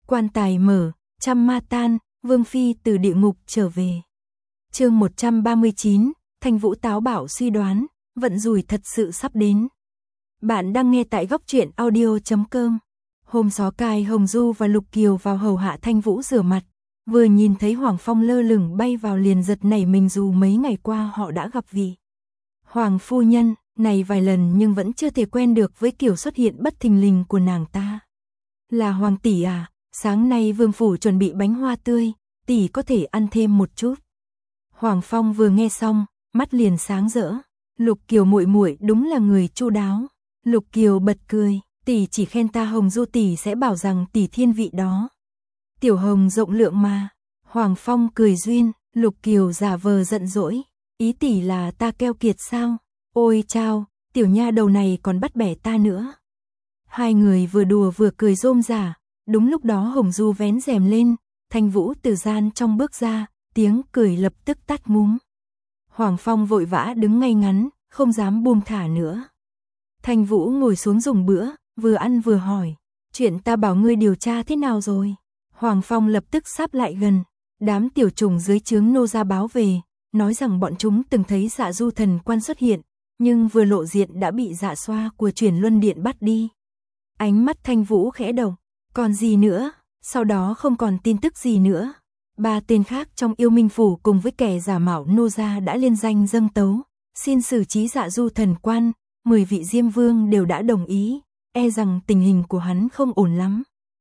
Quan tài mở, trăm ma tan, Vương Phi từ địa ngục trở về. Chương 139, Thanh Vũ táo bạo suy đoán, vận rủi thật sự sắp đến. Bạn đang nghe tại góc truyện audio.com. Hôm Gió Cai, Hồng Du và Lục Kiều vào hầu hạ Thanh Vũ rửa mặt, vừa nhìn thấy Hoàng Phong lơ lửng bay vào liền giật nảy mình, dù mấy ngày qua họ đã gặp vị Hoàng phu nhân này vài lần nhưng vẫn chưa thể quen được với kiểu xuất hiện bất thình lình của nàng ta. Là Hoàng tỷ à, sáng nay vương phủ chuẩn bị bánh hoa tươi, tỷ có thể ăn thêm một chút. Hoàng Phong vừa nghe xong, mắt liền sáng rỡ. Lục Kiều muội muội đúng là người chu đáo. Lục Kiều bật cười, tỷ chỉ khen ta, Hồng Du tỷ sẽ bảo rằng tỷ thiên vị đó. Tiểu Hồng rộng lượng mà. Hoàng Phong cười duyên. Lục Kiều giả vờ giận dỗi, ý tỷ là ta keo kiệt sao? Ôi chao, tiểu nha đầu này còn bắt bẻ ta nữa. Hai người vừa đùa vừa cười rôm rả. Đúng lúc đó Hồng Du vén rèm lên, Thanh Vũ từ gian trong bước ra, tiếng cười lập tức tắt ngúm. Hoàng Phong vội vã đứng ngay ngắn, không dám buông thả nữa. Thanh Vũ ngồi xuống dùng bữa, vừa ăn vừa hỏi, chuyện ta bảo ngươi điều tra thế nào rồi? Hoàng Phong lập tức sáp lại gần, đám tiểu trùng dưới trướng nô gia báo về, nói rằng bọn chúng từng thấy Dạ Du thần quan xuất hiện, nhưng vừa lộ diện đã bị Dạ Xoa của Chuyển Luân Điện bắt đi. Ánh mắt Thanh Vũ khẽ động, còn gì nữa? Sau đó không còn tin tức gì nữa. Ba tên khác trong Yêu Minh phủ cùng với kẻ giả mạo nô gia đã liên danh dâng tấu, xin xử trí Dạ Du thần quan. 10 vị Diêm Vương đều đã đồng ý, e rằng tình hình của hắn không ổn lắm.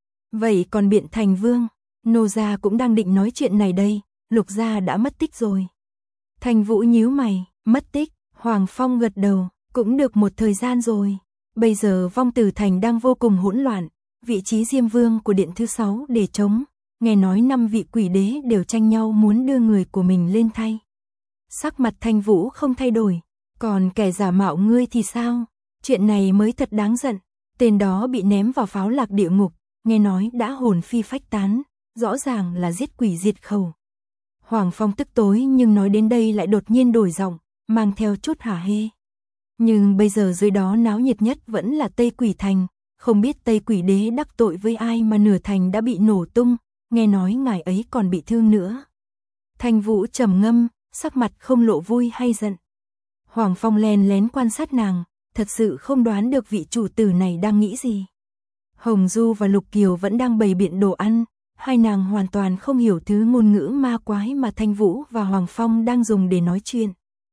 Vậy còn Biện Thành Vương, nô gia cũng đang định nói chuyện này đây, Lục gia đã mất tích rồi. Thanh Vũ nhíu mày, mất tích? Hoàng Phong gật đầu, cũng được một thời gian rồi. Bây giờ Vong Tử Thành đang vô cùng hỗn loạn, vị trí Diêm Vương của Điện thứ 6 để trống, nghe nói 5 vị quỷ đế đều tranh nhau muốn đưa người của mình lên thay. Sắc mặt Thanh Vũ không thay đổi, còn kẻ giả mạo ngươi thì sao? Chuyện này mới thật đáng giận, tên đó bị ném vào pháo lạc địa ngục, nghe nói đã hồn phi phách tán, rõ ràng là giết quỷ diệt khẩu. Hoàng Phong tức tối nhưng nói đến đây lại đột nhiên đổi giọng, mang theo chút hả hê. Nhưng bây giờ dưới đó náo nhiệt nhất vẫn là Tây Quỷ Thành, không biết Tây Quỷ Đế đắc tội với ai mà nửa thành đã bị nổ tung, nghe nói ngài ấy còn bị thương nữa. Thanh Vũ trầm ngâm, sắc mặt không lộ vui hay giận. Hoàng Phong len lén quan sát nàng, thật sự không đoán được vị chủ tử này đang nghĩ gì. Hồng Du và Lục Kiều vẫn đang bày biện đồ ăn, hai nàng hoàn toàn không hiểu thứ ngôn ngữ ma quái mà Thanh Vũ và Hoàng Phong đang dùng để nói chuyện.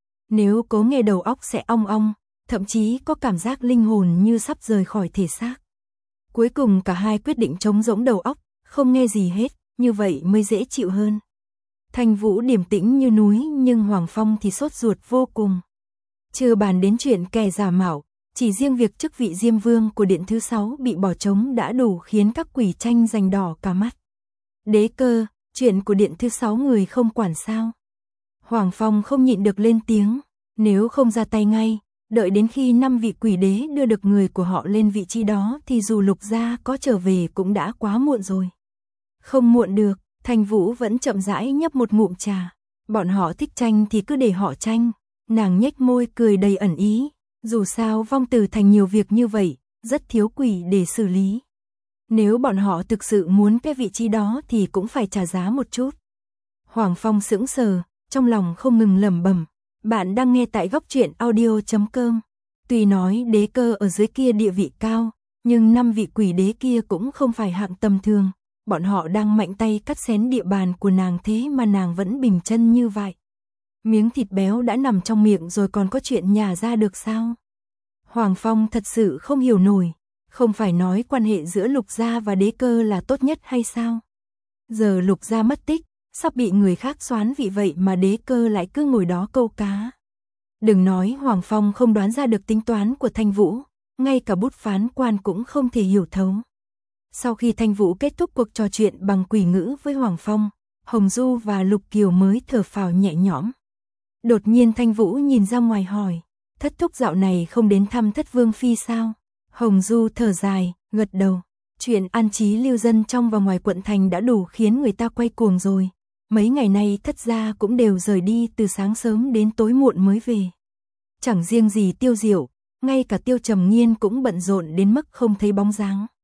Nếu cố nghe đầu óc sẽ ong ong, thậm chí có cảm giác linh hồn như sắp rời khỏi thể xác. Cuối cùng cả hai quyết định trống rỗng đầu óc, không nghe gì hết, như vậy mới dễ chịu hơn. Thanh Vũ điềm tĩnh như núi nhưng Hoàng Phong thì sốt ruột vô cùng. Chưa bàn đến chuyện kẻ giả mạo, chỉ riêng việc chức vị Diêm Vương của Điện thứ 6 bị bỏ trống đã đủ khiến các quỷ tranh giành đỏ cả mắt. Đế Cơ, chuyện của Điện thứ 6 người không quản sao? Hoàng Phong không nhịn được lên tiếng, nếu không ra tay ngay, đợi đến khi 5 vị quỷ đế đưa được người của họ lên vị trí đó thì dù Lục gia có trở về cũng đã quá muộn rồi. Không muộn được, Thanh Vũ vẫn chậm rãi nhấp một ngụm trà. Bọn họ thích tranh thì cứ để họ tranh. Nàng nhếch môi cười đầy ẩn ý, dù sao Vong Tử Thành nhiều việc như vậy, rất thiếu quỷ để xử lý. Nếu bọn họ thực sự muốn cái vị trí đó thì cũng phải trả giá một chút. Hoàng Phong sững sờ, trong lòng không ngừng lẩm bẩm, bạn đang nghe tại góc truyện audio.com. Tuy nói Đế Cơ ở dưới kia địa vị cao, nhưng 5 vị quỷ đế kia cũng không phải hạng tầm thường. Bọn họ đang mạnh tay cắt xén địa bàn của nàng thế mà nàng vẫn bình chân như vậy. Miếng thịt béo đã nằm trong miệng rồi còn có chuyện nhả ra được sao? Hoàng Phong thật sự không hiểu nổi, không phải nói quan hệ giữa Lục gia và Đế Cơ là tốt nhất hay sao? Giờ Lục gia mất tích, sắp bị người khác soán vị vậy mà Đế Cơ lại cứ ngồi đó câu cá. Đừng nói Hoàng Phong không đoán ra được tính toán của Thanh Vũ, ngay cả bút phán quan cũng không thể hiểu thấu. Sau khi Thanh Vũ kết thúc cuộc trò chuyện bằng quỷ ngữ với Hoàng Phong, Hồng Du và Lục Kiều mới thở phào nhẹ nhõm. Đột nhiên Thanh Vũ nhìn ra ngoài hỏi, thất thúc dạo này không đến thăm Thất Vương Phi sao? Hồng Du thở dài, gật đầu. Chuyện an trí lưu dân trong và ngoài quận thành đã đủ khiến người ta quay cuồng rồi. Mấy ngày nay Thất gia cũng đều rời đi từ sáng sớm đến tối muộn mới về. Chẳng riêng gì Tiêu Diệu, ngay cả Tiêu Trầm Nghiên cũng bận rộn đến mức không thấy bóng dáng.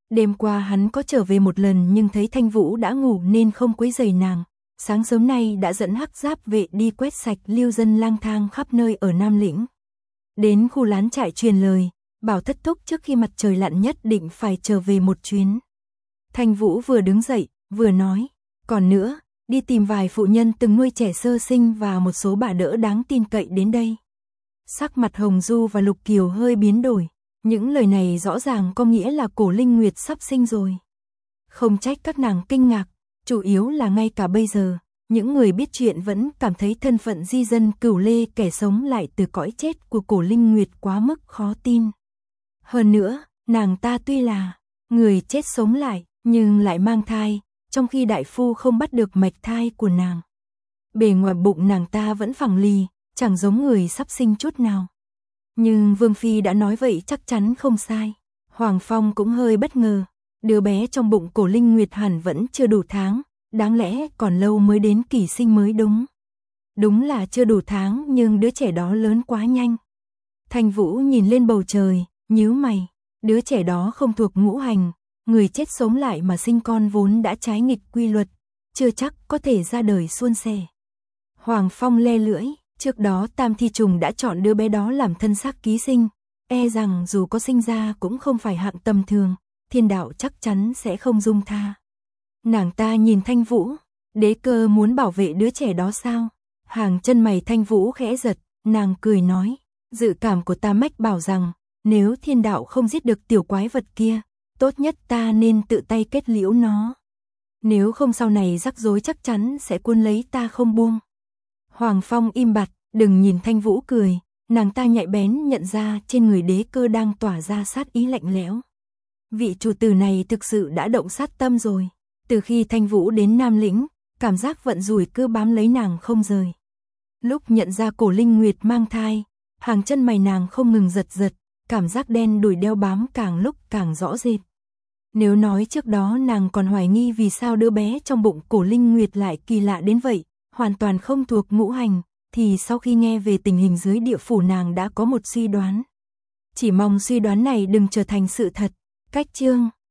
Đêm qua hắn có trở về một lần nhưng thấy Thanh Vũ đã ngủ nên không quấy rầy nàng. Sáng sớm nay đã dẫn hắc giáp vệ đi quét sạch lưu dân lang thang khắp nơi ở Nam Lĩnh. Đến khu lán trại truyền lời, bảo Thất Thúc trước khi mặt trời lặn nhất định phải trở về một chuyến. Thanh Vũ vừa đứng dậy, vừa nói, còn nữa, đi tìm vài phụ nhân từng nuôi trẻ sơ sinh và một số bà đỡ đáng tin cậy đến đây. Sắc mặt Hồng Du và Lục Kiều hơi biến đổi, những lời này rõ ràng có nghĩa là Cổ Linh Nguyệt sắp sinh rồi. Không trách các nàng kinh ngạc, chủ yếu là ngay cả bây giờ, những người biết chuyện vẫn cảm thấy thân phận di dân Cửu Lê kẻ sống lại từ cõi chết của Cổ Linh Nguyệt quá mức khó tin. Hơn nữa, nàng ta tuy là người chết sống lại, nhưng lại mang thai, trong khi đại phu không bắt được mạch thai của nàng. Bề ngoài bụng nàng ta vẫn phẳng lì, chẳng giống người sắp sinh chút nào. Nhưng Vương Phi đã nói vậy chắc chắn không sai. Hoàng Phong cũng hơi bất ngờ, đứa bé trong bụng Cổ Linh Nguyệt hẳn vẫn chưa đủ tháng, đáng lẽ còn lâu mới đến kỳ sinh mới đúng. Đúng là chưa đủ tháng nhưng đứa trẻ đó lớn quá nhanh. Thanh Vũ nhìn lên bầu trời, nhíu mày, đứa trẻ đó không thuộc ngũ hành, người chết sống lại mà sinh con vốn đã trái nghịch quy luật, chưa chắc có thể ra đời suôn sẻ. Hoàng Phong le lưỡi, trước đó Tam Thi Trùng đã chọn đứa bé đó làm thân xác ký sinh, e rằng dù có sinh ra cũng không phải hạng tầm thường, thiên đạo chắc chắn sẽ không dung tha. Nàng ta nhìn Thanh Vũ, đế cơ muốn bảo vệ đứa trẻ đó sao? Hàng chân mày Thanh Vũ khẽ giật, nàng cười nói, dự cảm của ta mách bảo rằng, nếu thiên đạo không giết được tiểu quái vật kia, tốt nhất ta nên tự tay kết liễu nó. Nếu không sau này rắc rối chắc chắn sẽ cuốn lấy ta không buông. Hoàng Phong im bặt, đừng nhìn Thanh Vũ cười, nàng ta nhạy bén nhận ra trên người đế cơ đang tỏa ra sát ý lạnh lẽo. Vị chủ tử này thực sự đã động sát tâm rồi. Từ khi Thanh Vũ đến Nam Lĩnh, cảm giác vận rủi cứ bám lấy nàng không rời. Lúc nhận ra Cổ Linh Nguyệt mang thai, hàng chân mày nàng không ngừng giật giật, cảm giác đen đủi đeo bám càng lúc càng rõ rệt. Nếu nói trước đó nàng còn hoài nghi vì sao đứa bé trong bụng Cổ Linh Nguyệt lại kỳ lạ đến vậy, hoàn toàn không thuộc ngũ hành, thì sau khi nghe về tình hình dưới địa phủ nàng đã có một suy đoán. Chỉ mong suy đoán này đừng trở thành sự thật. Cách chương